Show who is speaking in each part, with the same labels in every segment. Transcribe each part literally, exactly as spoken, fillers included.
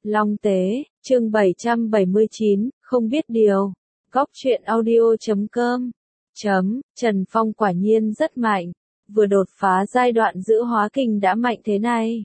Speaker 1: Long Tế, chương bảy trăm bảy mươi chín, không biết điều. Góc truyện audio chấm com. Chấm, Trần Phong quả nhiên rất mạnh. Vừa đột phá giai đoạn giữ hóa kình đã mạnh thế này.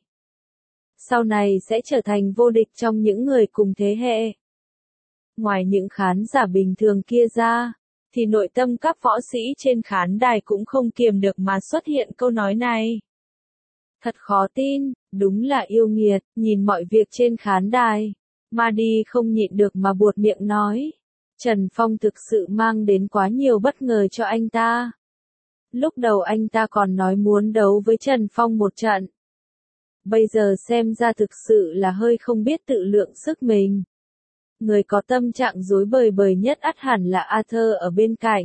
Speaker 1: Sau này sẽ trở thành vô địch trong những người cùng thế hệ. Ngoài những khán giả bình thường kia ra, thì nội tâm các võ sĩ trên khán đài cũng không kiềm được mà xuất hiện câu nói này. Thật khó tin, đúng là yêu nghiệt, nhìn mọi việc trên khán đài. Madi không nhịn được mà buột miệng nói. Trần Phong thực sự mang đến quá nhiều bất ngờ cho anh ta. Lúc đầu anh ta còn nói muốn đấu với Trần Phong một trận. Bây giờ xem ra thực sự là hơi không biết tự lượng sức mình. Người có tâm trạng rối bời bời nhất ắt hẳn là Arthur ở bên cạnh.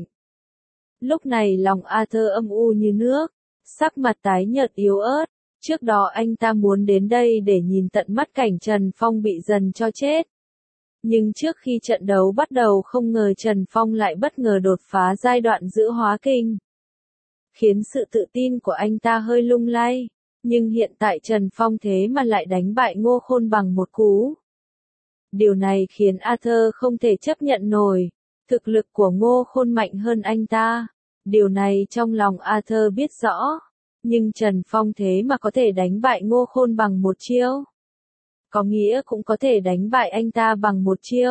Speaker 1: Lúc này lòng Arthur âm u như nước, sắc mặt tái nhợt yếu ớt. Trước đó anh ta muốn đến đây để nhìn tận mắt cảnh Trần Phong bị dần cho chết. Nhưng trước khi trận đấu bắt đầu không ngờ Trần Phong lại bất ngờ đột phá giai đoạn giữ hóa kinh. Khiến sự tự tin của anh ta hơi lung lay. Nhưng hiện tại Trần Phong thế mà lại đánh bại Ngô Khôn bằng một cú. Điều này khiến Arthur không thể chấp nhận nổi. Thực lực của Ngô Khôn mạnh hơn anh ta. Điều này trong lòng Arthur biết rõ. Nhưng Trần Phong thế mà có thể đánh bại Ngô Khôn bằng một chiêu. Có nghĩa cũng có thể đánh bại anh ta bằng một chiêu.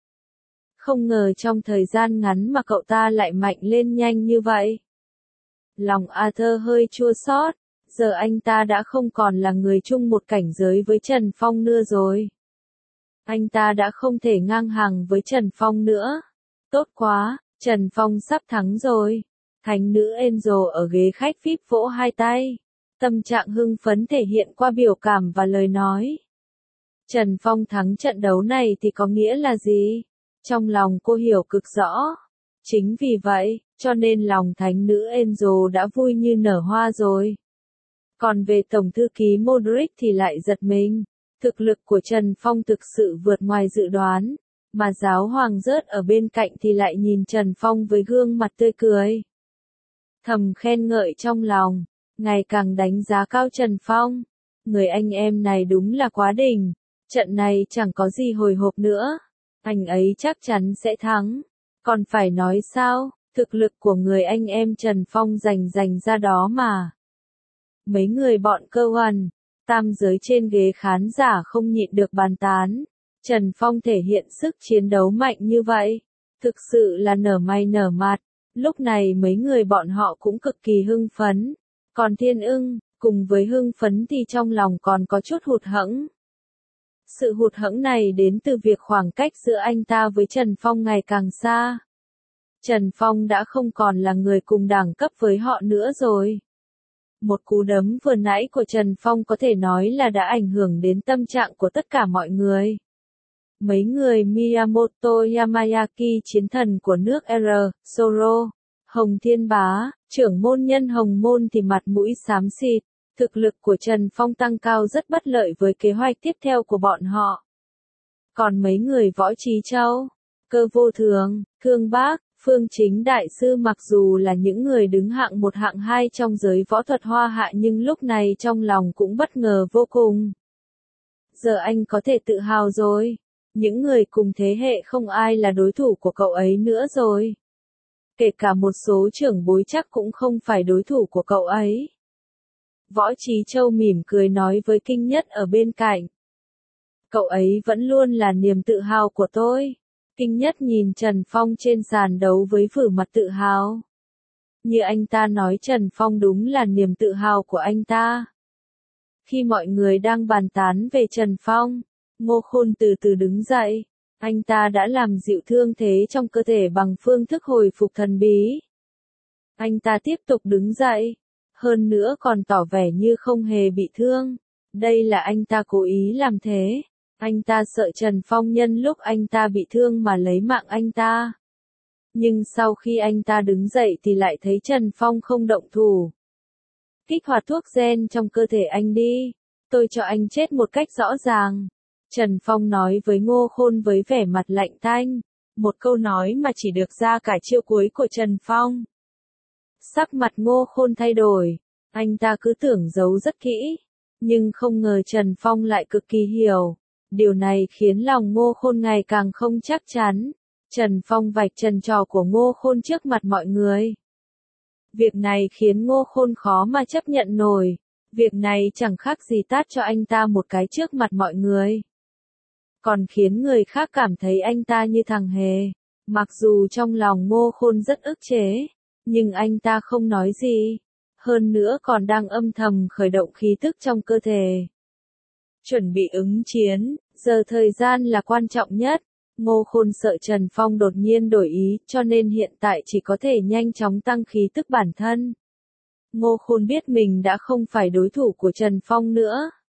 Speaker 1: Không ngờ trong thời gian ngắn mà cậu ta lại mạnh lên nhanh như vậy. Lòng Arthur hơi chua xót. Giờ anh ta đã không còn là người chung một cảnh giới với Trần Phong nữa rồi. Anh ta đã không thể ngang hàng với Trần Phong nữa. Tốt quá, Trần Phong sắp thắng rồi. Thánh nữ Angel ở ghế khách vê i pê vỗ hai tay. Tâm trạng hưng phấn thể hiện qua biểu cảm và lời nói. Trần Phong thắng trận đấu này thì có nghĩa là gì? Trong lòng cô hiểu cực rõ. Chính vì vậy, cho nên lòng thánh nữ Angel đã vui như nở hoa rồi. Còn về Tổng thư ký Modric thì lại giật mình. Thực lực của Trần Phong thực sự vượt ngoài dự đoán. Mà giáo hoàng rớt ở bên cạnh thì lại nhìn Trần Phong với gương mặt tươi cười. Thầm khen ngợi trong lòng, ngày càng đánh giá cao Trần Phong. Người anh em này đúng là quá đỉnh, trận này chẳng có gì hồi hộp nữa. Anh ấy chắc chắn sẽ thắng. Còn phải nói sao, thực lực của người anh em Trần Phong giành giành ra đó mà. Mấy người bọn cơ hoàn, tam giới trên ghế khán giả không nhịn được bàn tán. Trần Phong thể hiện sức chiến đấu mạnh như vậy, thực sự là nở mày nở mặt. Lúc này mấy người bọn họ cũng cực kỳ hưng phấn. Còn Thiên Ưng, cùng với hưng phấn thì trong lòng còn có chút hụt hẫng. Sự hụt hẫng này đến từ việc khoảng cách giữa anh ta với Trần Phong ngày càng xa. Trần Phong đã không còn là người cùng đẳng cấp với họ nữa rồi. Một cú đấm vừa nãy của Trần Phong có thể nói là đã ảnh hưởng đến tâm trạng của tất cả mọi người. Mấy người Miyamoto Yamayaki chiến thần của nước R, Zoro, Hồng Thiên Bá, trưởng môn nhân Hồng Môn thì mặt mũi xám xịt. Thực lực của Trần Phong tăng cao rất bất lợi với kế hoạch tiếp theo của bọn họ. Còn mấy người Võ Trí Châu, Cơ Vô Thường, Thương Bác, Phương Chính Đại Sư mặc dù là những người đứng hạng một hạng hai trong giới võ thuật hoa hạ nhưng lúc này trong lòng cũng bất ngờ vô cùng. Giờ anh có thể tự hào rồi. Những người cùng thế hệ không ai là đối thủ của cậu ấy nữa rồi. Kể cả một số trưởng bối chắc cũng không phải đối thủ của cậu ấy. Võ Trí Châu mỉm cười nói với Kinh Nhất ở bên cạnh. Cậu ấy vẫn luôn là niềm tự hào của tôi. Kinh Nhất nhìn Trần Phong trên sàn đấu với vẻ mặt tự hào. Như anh ta nói Trần Phong đúng là niềm tự hào của anh ta. Khi mọi người đang bàn tán về Trần Phong, Ngô Khôn từ từ đứng dậy. Anh ta đã làm dịu thương thế trong cơ thể bằng phương thức hồi phục thần bí. Anh ta tiếp tục đứng dậy. Hơn nữa còn tỏ vẻ như không hề bị thương. Đây là anh ta cố ý làm thế. Anh ta sợ Trần Phong nhân lúc anh ta bị thương mà lấy mạng anh ta. Nhưng sau khi anh ta đứng dậy thì lại thấy Trần Phong không động thủ. Kích hoạt thuốc gen trong cơ thể anh đi. Tôi cho anh chết một cách rõ ràng. Trần Phong nói với Ngô Khôn với vẻ mặt lạnh tanh. Một câu nói mà chỉ được ra cả chiêu cuối của Trần Phong. Sắc mặt Ngô Khôn thay đổi. Anh ta cứ tưởng giấu rất kỹ. Nhưng không ngờ Trần Phong lại cực kỳ hiểu. Điều này khiến lòng Ngô Khôn ngày càng không chắc chắn. Trần Phong vạch trần trò của Ngô Khôn trước mặt mọi người. Việc này khiến Ngô Khôn khó mà chấp nhận nổi. Việc này chẳng khác gì tát cho anh ta một cái trước mặt mọi người. Còn khiến người khác cảm thấy anh ta như thằng hề. Mặc dù trong lòng Ngô Khôn rất ức chế, nhưng anh ta không nói gì. Hơn nữa còn đang âm thầm khởi động khí tức trong cơ thể. Chuẩn bị ứng chiến, giờ thời gian là quan trọng nhất. Ngô Khôn sợ Trần Phong đột nhiên đổi ý, cho nên hiện tại chỉ có thể nhanh chóng tăng khí tức bản thân. Ngô Khôn biết mình đã không phải đối thủ của Trần Phong nữa.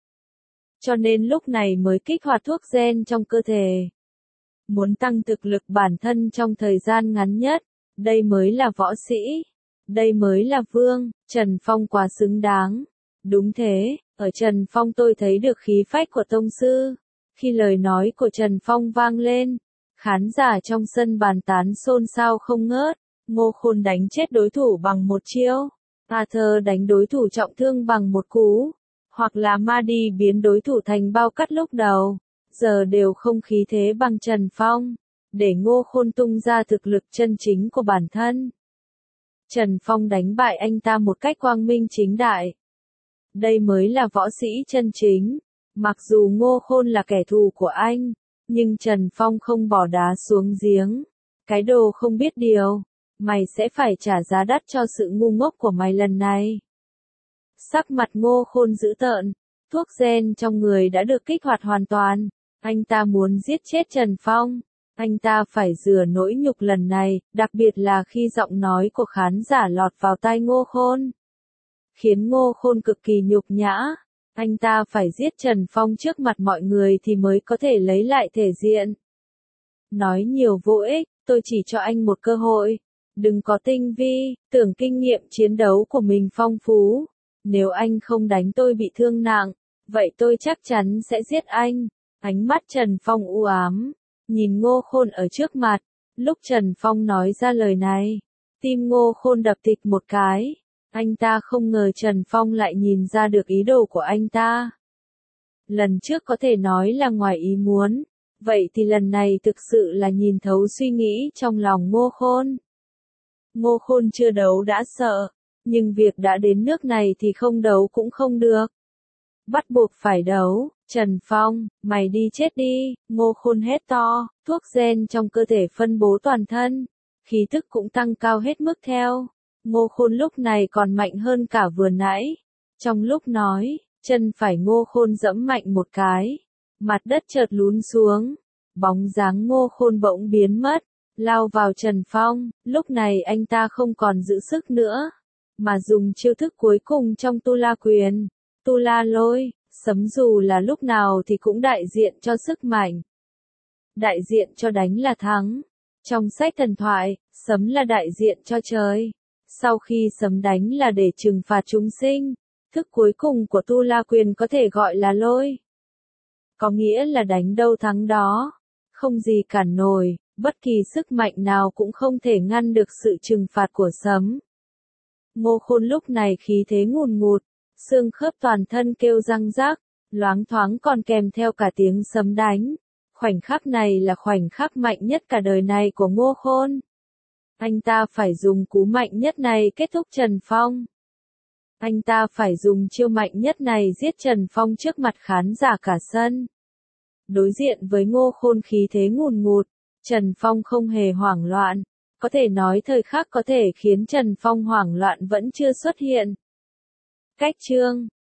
Speaker 1: Cho nên lúc này mới kích hoạt thuốc gen trong cơ thể. Muốn tăng thực lực bản thân trong thời gian ngắn nhất, đây mới là võ sĩ. Đây mới là vương, Trần Phong quá xứng đáng. Đúng thế, ở Trần Phong tôi thấy được khí phách của tông sư. Khi lời nói của Trần Phong vang lên, khán giả trong sân bàn tán xôn xao không ngớt. Ngô Khôn đánh chết đối thủ bằng một chiêu, Arthur đánh đối thủ trọng thương bằng một cú, hoặc là Mahdi biến đối thủ thành bao cắt lúc đầu, giờ đều không khí thế bằng Trần Phong, để Ngô Khôn tung ra thực lực chân chính của bản thân. Trần Phong đánh bại anh ta một cách quang minh chính đại. Đây mới là võ sĩ chân chính. Mặc dù Ngô Khôn là kẻ thù của anh, nhưng Trần Phong không bỏ đá xuống giếng. Cái đồ không biết điều, mày sẽ phải trả giá đắt cho sự ngu ngốc của mày lần này. Sắc mặt Ngô Khôn dữ tợn, thuốc gen trong người đã được kích hoạt hoàn toàn. Anh ta muốn giết chết Trần Phong. Anh ta phải rửa nỗi nhục lần này, đặc biệt là khi giọng nói của khán giả lọt vào tai Ngô Khôn. Khiến Ngô Khôn cực kỳ nhục nhã. Anh ta phải giết Trần Phong trước mặt mọi người thì mới có thể lấy lại thể diện. Nói nhiều vô ích, tôi chỉ cho anh một cơ hội. Đừng có tinh vi, tưởng kinh nghiệm chiến đấu của mình phong phú. Nếu anh không đánh tôi bị thương nặng, vậy tôi chắc chắn sẽ giết anh. Ánh mắt Trần Phong u ám, nhìn Ngô Khôn ở trước mặt. Lúc Trần Phong nói ra lời này, tim Ngô Khôn đập thịch một cái. Anh ta không ngờ Trần Phong lại nhìn ra được ý đồ của anh ta. Lần trước có thể nói là ngoài ý muốn, vậy thì lần này thực sự là nhìn thấu suy nghĩ trong lòng Ngô Khôn. Ngô Khôn chưa đấu đã sợ, nhưng việc đã đến nước này thì không đấu cũng không được. Bắt buộc phải đấu. Trần Phong, mày đi chết đi, Ngô Khôn hét to, thuốc gen trong cơ thể phân bố toàn thân, khí tức cũng tăng cao hết mức theo. Ngô Khôn lúc này còn mạnh hơn cả vừa nãy. Trong lúc nói, chân phải Ngô Khôn giẫm mạnh một cái, mặt đất chợt lún xuống, bóng dáng Ngô Khôn bỗng biến mất, lao vào Trần Phong. Lúc này anh ta không còn giữ sức nữa, mà dùng chiêu thức cuối cùng trong Tu La Quyền, Tu La Lôi. Sấm dù là lúc nào thì cũng đại diện cho sức mạnh, đại diện cho đánh là thắng. Trong sách thần thoại, sấm là đại diện cho trời. Sau khi sấm đánh là để trừng phạt chúng sinh. Thức cuối cùng của Tu La Quyền có thể gọi là lôi. Có nghĩa là đánh đâu thắng đó. Không gì cản nổi, bất kỳ sức mạnh nào cũng không thể ngăn được sự trừng phạt của sấm. Ngô Khôn lúc này khí thế ngùn ngụt, xương khớp toàn thân kêu răng rác, loáng thoáng còn kèm theo cả tiếng sấm đánh. Khoảnh khắc này là khoảnh khắc mạnh nhất cả đời này của Ngô Khôn. Anh ta phải dùng cú mạnh nhất này kết thúc Trần Phong. Anh ta phải dùng chiêu mạnh nhất này giết Trần Phong trước mặt khán giả cả sân. Đối diện với Ngô Khôn khí thế ngùn ngụt, Trần Phong không hề hoảng loạn. Có thể nói thời khắc có thể khiến Trần Phong hoảng loạn vẫn chưa xuất hiện. Cách chương